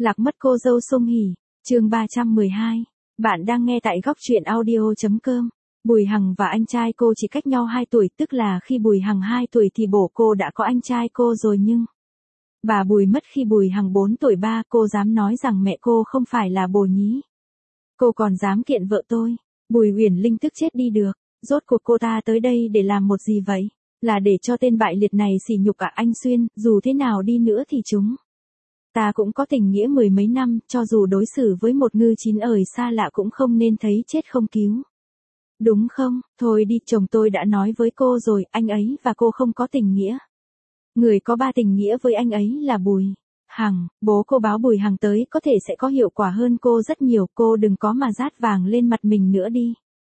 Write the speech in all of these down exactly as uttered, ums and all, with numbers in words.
Lạc mất cô dâu Song Hỷ, chương ba trăm mười hai. Bạn đang nghe tại góc truyện audio chấm com. Bùi Hằng và anh trai cô chỉ cách nhau hai tuổi, tức là khi Bùi Hằng hai tuổi thì bố cô đã có anh trai cô rồi, nhưng bà Bùi mất khi Bùi Hằng bốn tuổi ba, cô dám nói rằng mẹ cô không phải là bồ nhí. Cô còn dám kiện vợ tôi. Bùi Uyển Linh tức chết đi được, rốt cuộc cô ta tới đây để làm một gì vậy? Là để cho tên bại liệt này sỉ nhục cả anh Xuyên, dù thế nào đi nữa thì chúng ta cũng có tình nghĩa mười mấy năm, cho dù đối xử với một ngư chín ời xa lạ cũng không nên thấy chết không cứu. Đúng không? Thôi đi, chồng tôi đã nói với cô rồi, anh ấy và cô không có tình nghĩa. Người có ba tình nghĩa với anh ấy là Bùi Hằng. Bố cô báo Bùi Hằng tới có thể sẽ có hiệu quả hơn cô rất nhiều, cô đừng có mà rát vàng lên mặt mình nữa đi.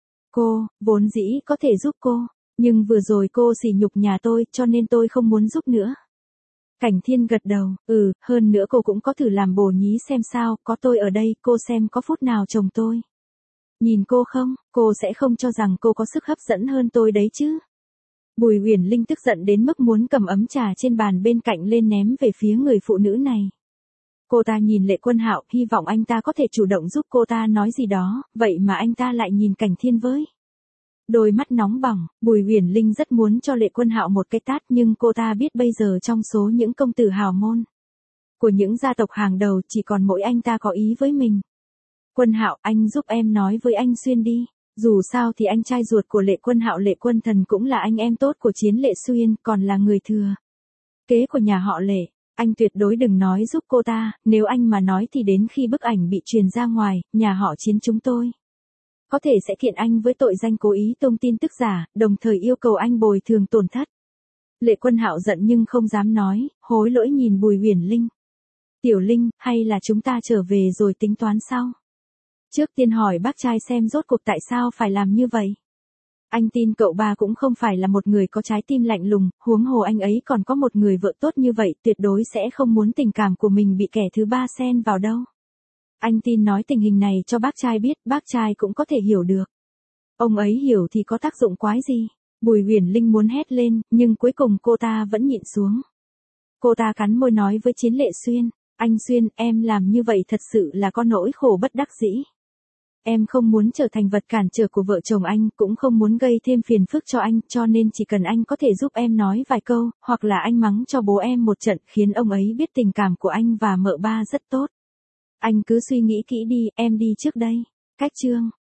Cô, vốn dĩ có thể giúp cô, nhưng vừa rồi cô sỉ nhục nhà tôi cho nên tôi không muốn giúp nữa. Cảnh Thiên gật đầu, ừ, hơn nữa cô cũng có thử làm bồ nhí xem sao, có tôi ở đây, cô xem có phút nào chồng tôi nhìn cô không, cô sẽ không cho rằng cô có sức hấp dẫn hơn tôi đấy chứ. Bùi Uyển Linh tức giận đến mức muốn cầm ấm trà trên bàn bên cạnh lên ném về phía người phụ nữ này. Cô ta nhìn Lệ Quân Hạo, hy vọng anh ta có thể chủ động giúp cô ta nói gì đó, vậy mà anh ta lại nhìn Cảnh Thiên với đôi mắt nóng bỏng. Bùi Uyển Linh rất muốn cho Lệ Quân Hạo một cái tát, nhưng cô ta biết bây giờ trong số những công tử hào môn của những gia tộc hàng đầu chỉ còn mỗi anh ta có ý với mình. Quân Hạo, anh giúp em nói với anh Xuyên đi. Dù sao thì anh trai ruột của Lệ Quân Hạo Lệ Quân Thần cũng là anh em tốt của Chiến Lệ Xuyên, còn là người thừa kế của nhà họ Lệ. Anh tuyệt đối đừng nói giúp cô ta, nếu anh mà nói thì đến khi bức ảnh bị truyền ra ngoài, nhà họ Chiến chúng tôi có thể sẽ kiện anh với tội danh cố ý tung tin tức giả, đồng thời yêu cầu anh bồi thường tổn thất. Lệ Quân Hạo giận nhưng không dám nói, hối lỗi nhìn Bùi Uyển Linh. Tiểu Linh, hay là chúng ta trở về rồi tính toán sau? Trước tiên hỏi bác trai xem rốt cuộc tại sao phải làm như vậy. Anh tin cậu ba cũng không phải là một người có trái tim lạnh lùng, huống hồ anh ấy còn có một người vợ tốt như vậy, tuyệt đối sẽ không muốn tình cảm của mình bị kẻ thứ ba xen vào đâu. Anh tin nói tình hình này cho bác trai biết, bác trai cũng có thể hiểu được. Ông ấy hiểu thì có tác dụng quái gì? Bùi Uyển Linh muốn hét lên, nhưng cuối cùng cô ta vẫn nhịn xuống. Cô ta cắn môi nói với Chiến Lệ Xuyên, anh Xuyên, em làm như vậy thật sự là có nỗi khổ bất đắc dĩ. Em không muốn trở thành vật cản trở của vợ chồng anh, cũng không muốn gây thêm phiền phức cho anh, cho nên chỉ cần anh có thể giúp em nói vài câu, hoặc là anh mắng cho bố em một trận khiến ông ấy biết tình cảm của anh và mợ ba rất tốt. Anh cứ suy nghĩ kỹ đi, em đi trước đây. Cách chương